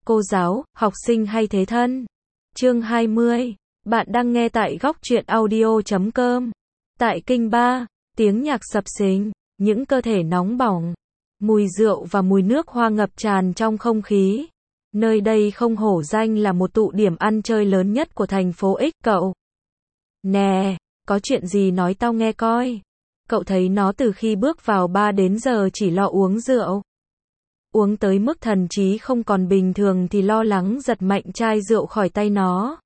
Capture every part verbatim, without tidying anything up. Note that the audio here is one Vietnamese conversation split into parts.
cô giáo, học sinh hay thế thân. Chương hai mươi. Bạn đang nghe tại góc truyện audio chấm com. Tại Kinh Ba, tiếng nhạc sập sình, những cơ thể nóng bỏng, mùi rượu và mùi nước hoa ngập tràn trong không khí. Nơi đây không hổ danh là một tụ điểm ăn chơi lớn nhất của thành phố X. Cậu. Nè, có chuyện gì nói tao nghe coi. Cậu thấy nó từ khi bước vào bar đến giờ chỉ lo uống rượu. Uống tới mức thần trí không còn bình thường thì lo lắng giật mạnh chai rượu khỏi tay nó.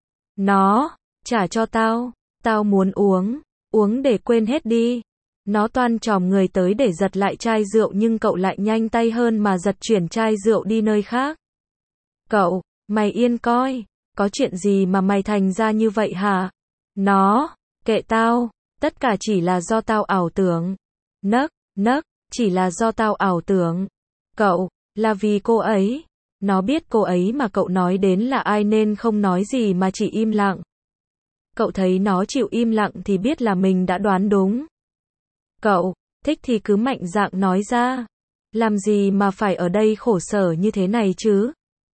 Nó, trả cho tao, tao muốn uống, uống để quên hết đi. Nó toan chồm người tới để giật lại chai rượu nhưng cậu lại nhanh tay hơn mà giật chuyển chai rượu đi nơi khác. Cậu, mày yên coi, có chuyện gì mà mày thành ra như vậy hả? Nó, kệ tao, tất cả chỉ là do tao ảo tưởng. Nấc, nấc, chỉ là do tao ảo tưởng. Cậu, là vì cô ấy. Nó biết cô ấy mà cậu nói đến là ai nên không nói gì mà chỉ im lặng. Cậu thấy nó chịu im lặng thì biết là mình đã đoán đúng. Cậu, thích thì cứ mạnh dạn nói ra. Làm gì mà phải ở đây khổ sở như thế này chứ?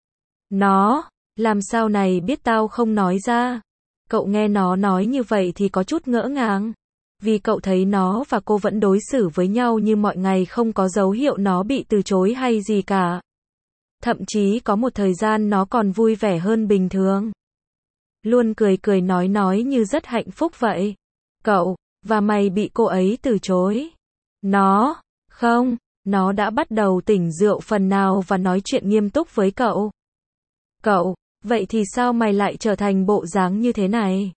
Nó, làm sao này biết tao không nói ra? Cậu nghe nó nói như vậy thì có chút ngỡ ngàng. Vì cậu thấy nó và cô vẫn đối xử với nhau như mọi ngày, không có dấu hiệu nó bị từ chối hay gì cả. Thậm chí có một thời gian nó còn vui vẻ hơn bình thường. Luôn cười cười nói nói như rất hạnh phúc vậy. Cậu, và mày bị cô ấy từ chối. Nó, không, nó đã bắt đầu tỉnh rượu phần nào và nói chuyện nghiêm túc với cậu. Cậu, vậy thì sao mày lại trở thành bộ dáng như thế này?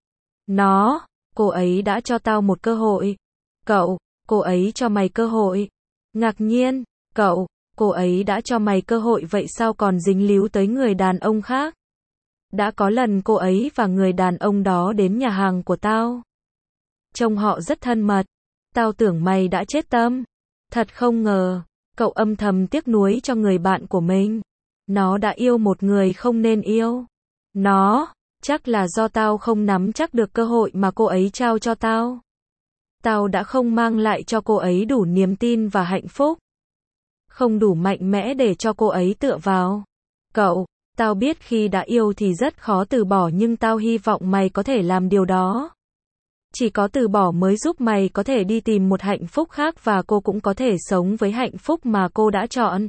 Nó, cô ấy đã cho tao một cơ hội. Cậu, cô ấy cho mày cơ hội. Ngạc nhiên, cậu, cô ấy đã cho mày cơ hội vậy sao còn dính líu tới người đàn ông khác? Đã có lần cô ấy và người đàn ông đó đến nhà hàng của tao. Trông họ rất thân mật. Tao tưởng mày đã chết tâm. Thật không ngờ, cậu âm thầm tiếc nuối cho người bạn của mình. Nó đã yêu một người không nên yêu. Nó, chắc là do tao không nắm chắc được cơ hội mà cô ấy trao cho tao. Tao đã không mang lại cho cô ấy đủ niềm tin và hạnh phúc. Không đủ mạnh mẽ để cho cô ấy tựa vào. Cậu, tao biết khi đã yêu thì rất khó từ bỏ nhưng tao hy vọng mày có thể làm điều đó. Chỉ có từ bỏ mới giúp mày có thể đi tìm một hạnh phúc khác và cô cũng có thể sống với hạnh phúc mà cô đã chọn.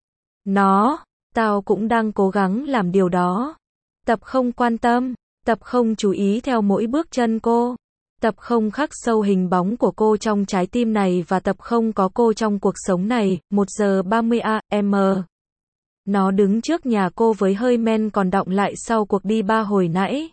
Nó, tao cũng đang cố gắng làm điều đó. Tập không quan tâm, tập không chú ý theo mỗi bước chân cô. Tập không khắc sâu hình bóng của cô trong trái tim này và tập không có cô trong cuộc sống này. Một giờ ba mươi a em. Nó đứng trước nhà cô với hơi men còn đọng lại sau cuộc đi ba hồi nãy.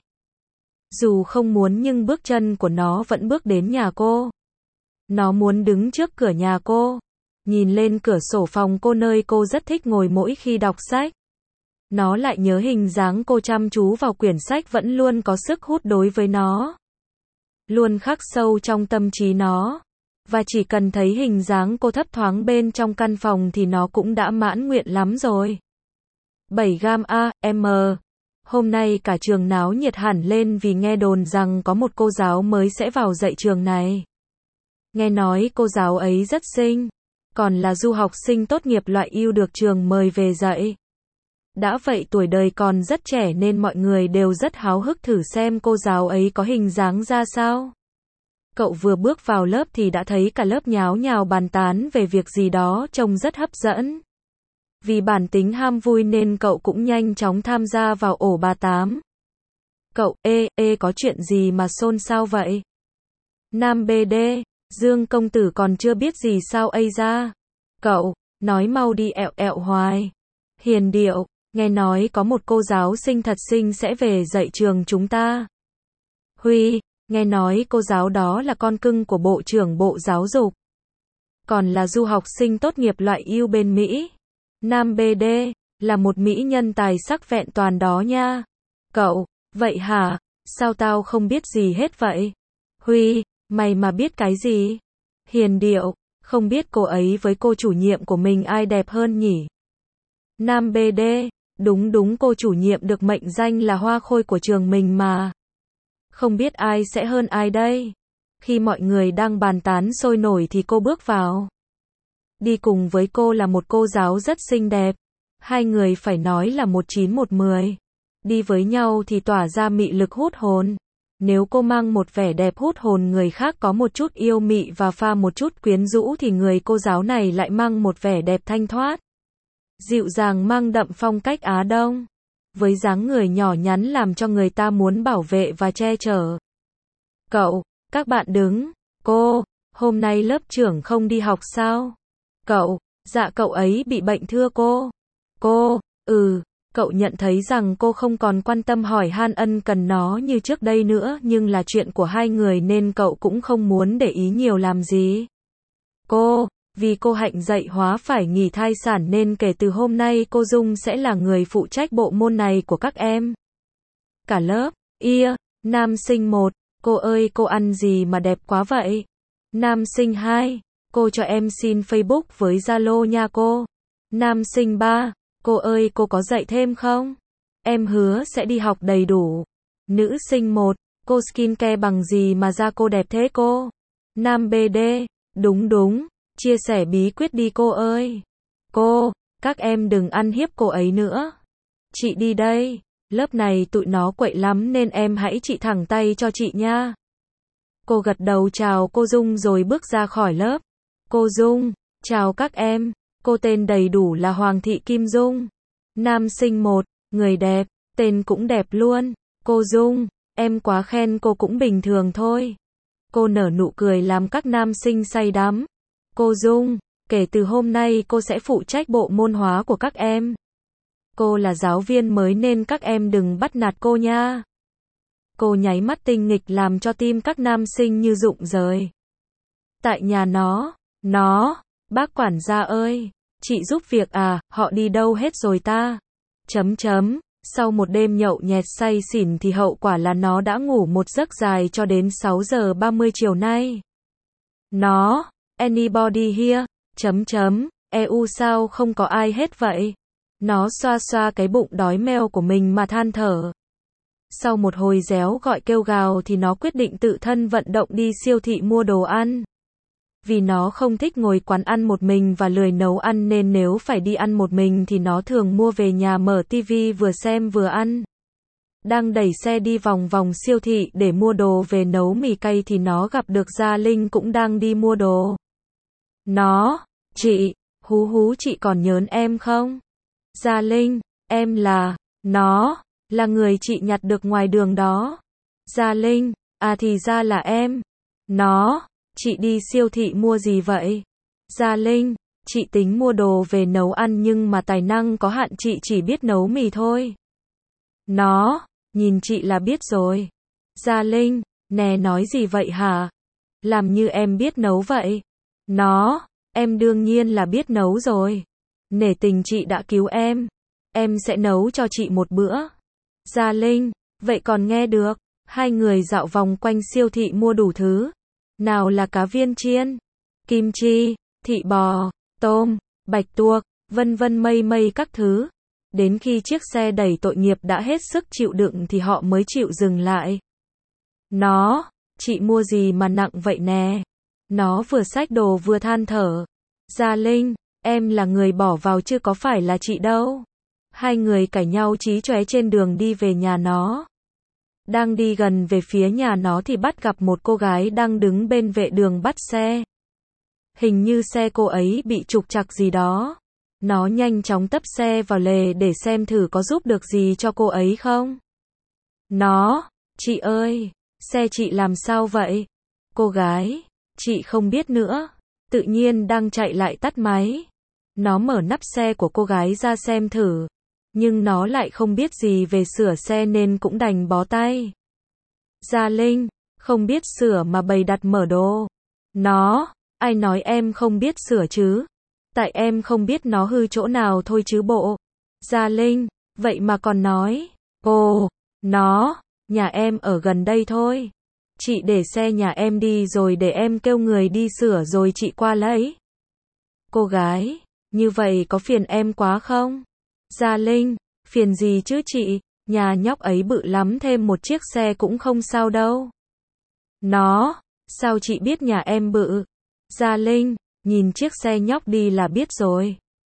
Dù không muốn nhưng bước chân của nó vẫn bước đến nhà cô. Nó muốn đứng trước cửa nhà cô, nhìn lên cửa sổ phòng cô nơi cô rất thích ngồi mỗi khi đọc sách. Nó lại nhớ hình dáng cô chăm chú vào quyển sách vẫn luôn có sức hút đối với nó. Luôn khắc sâu trong tâm trí nó. Và chỉ cần thấy hình dáng cô thấp thoáng bên trong căn phòng thì nó cũng đã mãn nguyện lắm rồi. bảy gam a em. Hôm nay cả trường náo nhiệt hẳn lên vì nghe đồn rằng có một cô giáo mới sẽ vào dạy trường này. Nghe nói cô giáo ấy rất xinh, còn là du học sinh tốt nghiệp loại ưu được trường mời về dạy. Đã vậy tuổi đời còn rất trẻ nên mọi người đều rất háo hức thử xem cô giáo ấy có hình dáng ra sao. Cậu vừa bước vào lớp thì đã thấy cả lớp nháo nhào bàn tán về việc gì đó trông rất hấp dẫn. Vì bản tính ham vui nên cậu cũng nhanh chóng tham gia vào ổ bà tám. Cậu, ê, ê có chuyện gì mà xôn xao vậy? Nam bê đê, Dương công tử còn chưa biết gì sao ây ra? Cậu, nói mau đi ẹo ẹo hoài. Hiền điệu, nghe nói có một cô giáo xinh thật xinh sẽ về dạy trường chúng ta. Huy, nghe nói cô giáo đó là con cưng của Bộ trưởng Bộ Giáo dục. Còn là du học sinh tốt nghiệp loại ưu bên Mỹ. Nam bê đê, là một mỹ nhân tài sắc vẹn toàn đó nha. Cậu, vậy hả? Sao tao không biết gì hết vậy? Huy, mày mà biết cái gì? Hiền điệu, không biết cô ấy với cô chủ nhiệm của mình ai đẹp hơn nhỉ? Nam bê đê, đúng đúng cô chủ nhiệm được mệnh danh là hoa khôi của trường mình mà. Không biết ai sẽ hơn ai đây? Khi mọi người đang bàn tán sôi nổi thì cô bước vào. Đi cùng với cô là một cô giáo rất xinh đẹp. Hai người phải nói là một chín một mười. Đi với nhau thì tỏa ra mị lực hút hồn. Nếu cô mang một vẻ đẹp hút hồn, người khác có một chút yêu mị và pha một chút quyến rũ, thì người cô giáo này lại mang một vẻ đẹp thanh thoát, dịu dàng, mang đậm phong cách Á Đông, với dáng người nhỏ nhắn làm cho người ta muốn bảo vệ và che chở. Cậu, các bạn đứng. Cô, hôm nay lớp trưởng không đi học sao? Cậu, dạ cậu ấy bị bệnh thưa cô. Cô, ừ. Cậu nhận thấy rằng cô không còn quan tâm hỏi han ân cần nó như trước đây nữa, nhưng là chuyện của hai người nên cậu cũng không muốn để ý nhiều làm gì. Cô, vì cô Hạnh dạy hóa phải nghỉ thai sản nên kể từ hôm nay cô Dung sẽ là người phụ trách bộ môn này của các em. Cả lớp, ia, nam sinh một, cô ơi cô ăn gì mà đẹp quá vậy? Nam sinh hai, cô cho em xin Facebook với Zalo nha cô. Nam sinh ba, cô ơi cô có dạy thêm không? Em hứa sẽ đi học đầy đủ. Nữ sinh một, cô skincare bằng gì mà da cô đẹp thế cô? Nam bê đê, đúng đúng, chia sẻ bí quyết đi cô ơi. Cô, các em đừng ăn hiếp cô ấy nữa. Chị đi đây, lớp này tụi nó quậy lắm nên em hãy trị thẳng tay cho chị nha. Cô gật đầu chào cô Dung rồi bước ra khỏi lớp. Cô Dung, chào các em. Cô tên đầy đủ là Hoàng Thị Kim Dung. Nam sinh một, người đẹp, tên cũng đẹp luôn. Cô Dung, em quá khen cô, cũng bình thường thôi. Cô nở nụ cười làm các nam sinh say đắm. Cô Dung, kể từ hôm nay cô sẽ phụ trách bộ môn hóa của các em. Cô là giáo viên mới nên các em đừng bắt nạt cô nha. Cô nháy mắt tinh nghịch làm cho tim các nam sinh như rụng rời. Tại nhà nó, nó, bác quản gia ơi, chị giúp việc à, họ đi đâu hết rồi ta? Chấm chấm, sau một đêm nhậu nhẹt say xỉn thì hậu quả là nó đã ngủ một giấc dài cho đến sáu giờ ba mươi chiều nay. Nó, anybody here? Chấm chấm, e u sao không có ai hết vậy? Nó xoa xoa cái bụng đói meo của mình mà than thở. Sau một hồi réo gọi kêu gào thì nó quyết định tự thân vận động đi siêu thị mua đồ ăn. Vì nó không thích ngồi quán ăn một mình và lười nấu ăn nên nếu phải đi ăn một mình thì nó thường mua về nhà mở tivi vừa xem vừa ăn. Đang đẩy xe đi vòng vòng siêu thị để mua đồ về nấu mì cay thì nó gặp được Gia Linh cũng đang đi mua đồ. Nó, chị, hú hú chị còn nhớ em không? Gia Linh, em là, nó, là người chị nhặt được ngoài đường đó. Gia Linh, à thì ra là em. Nó, chị đi siêu thị mua gì vậy? Gia Linh, chị tính mua đồ về nấu ăn nhưng mà tài năng có hạn, chị chỉ biết nấu mì thôi. Nó, nhìn chị là biết rồi. Gia Linh, nè nói gì vậy hả? Làm như em biết nấu vậy. Nó, em đương nhiên là biết nấu rồi. Nể tình chị đã cứu em. Em sẽ nấu cho chị một bữa. Gia Linh, vậy còn nghe được. Hai người dạo vòng quanh siêu thị mua đủ thứ. Nào là cá viên chiên, kim chi, thịt bò, tôm, bạch tuộc, vân vân mây mây các thứ. Đến khi chiếc xe đẩy tội nghiệp đã hết sức chịu đựng thì họ mới chịu dừng lại. Nó, chị mua gì mà nặng vậy nè? Nó vừa xách đồ vừa than thở. Gia Linh, em là người bỏ vào chứ có phải là chị đâu. Hai người cãi nhau chí chóe trên đường đi về nhà nó. Đang đi gần về phía nhà nó thì bắt gặp một cô gái đang đứng bên vệ đường bắt xe. Hình như xe cô ấy bị trục trặc gì đó. Nó nhanh chóng tấp xe vào lề để xem thử có giúp được gì cho cô ấy không. Nó, chị ơi, xe chị làm sao vậy? Cô gái, chị không biết nữa. Tự nhiên đang chạy lại tắt máy. Nó mở nắp xe của cô gái ra xem thử. Nhưng nó lại không biết gì về sửa xe nên cũng đành bó tay. Gia Linh, không biết sửa mà bày đặt mở đồ. Nó, ai nói em không biết sửa chứ? Tại em không biết nó hư chỗ nào thôi chứ bộ. Gia Linh, vậy mà còn nói. Ồ, nó, nhà em ở gần đây thôi. Chị để xe nhà em đi rồi để em kêu người đi sửa rồi chị qua lấy. Cô gái, như vậy có phiền em quá không? Gia Linh, phiền gì chứ chị, nhà nhóc ấy bự lắm, thêm một chiếc xe cũng không sao đâu. Nó, sao chị biết nhà em bự? Gia Linh, nhìn chiếc xe nhóc đi là biết rồi.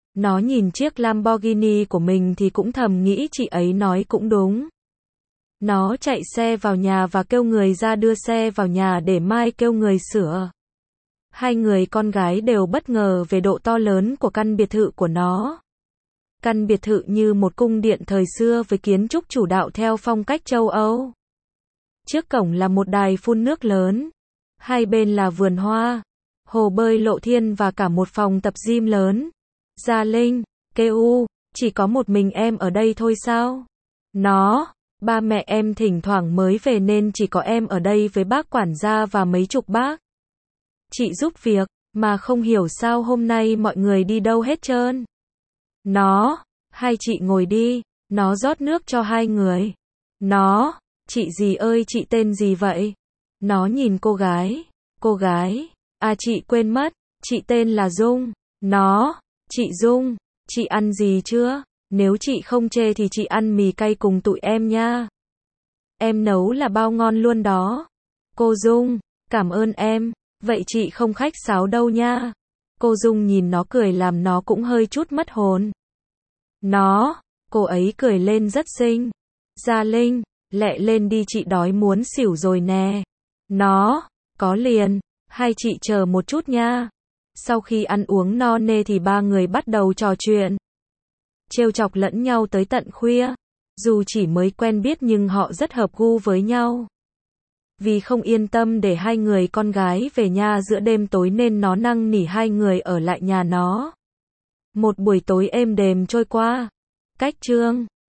Nó nhìn chiếc Lamborghini của mình thì cũng thầm nghĩ chị ấy nói cũng đúng. Nó chạy xe vào nhà và kêu người ra đưa xe vào nhà để mai kêu người sửa. Hai người con gái đều bất ngờ về độ to lớn của căn biệt thự của nó. Căn biệt thự như một cung điện thời xưa với kiến trúc chủ đạo theo phong cách châu Âu. Trước cổng là một đài phun nước lớn. Hai bên là vườn hoa, hồ bơi lộ thiên và cả một phòng tập gym lớn. Gia Linh kêu, chỉ có một mình em ở đây thôi sao? Nó, ba mẹ em thỉnh thoảng mới về nên chỉ có em ở đây với bác quản gia và mấy chục bác. Chị giúp việc, mà không hiểu sao hôm nay mọi người đi đâu hết trơn. Nó, hai chị ngồi đi, nó rót nước cho hai người. Nó, chị gì ơi chị tên gì vậy? Nó nhìn cô gái, cô gái, à chị quên mất, chị tên là Dung. Nó, chị Dung, chị ăn gì chưa? Nếu chị không chê thì chị ăn mì cay cùng tụi em nha. Em nấu là bao ngon luôn đó. Cô Dung, cảm ơn em, vậy chị không khách sáo đâu nha. Cô Dung nhìn nó cười làm nó cũng hơi chút mất hồn. Nó, cô ấy cười lên rất xinh. Gia Linh, lẹ lên đi chị đói muốn xỉu rồi nè. Nó, có liền, hai chị chờ một chút nha. Sau khi ăn uống no nê thì ba người bắt đầu trò chuyện. Trêu chọc lẫn nhau tới tận khuya. Dù chỉ mới quen biết nhưng họ rất hợp gu với nhau. Vì không yên tâm để hai người con gái về nhà giữa đêm tối nên nó năn nỉ hai người ở lại nhà nó. Một buổi tối êm đềm trôi qua. Cách chương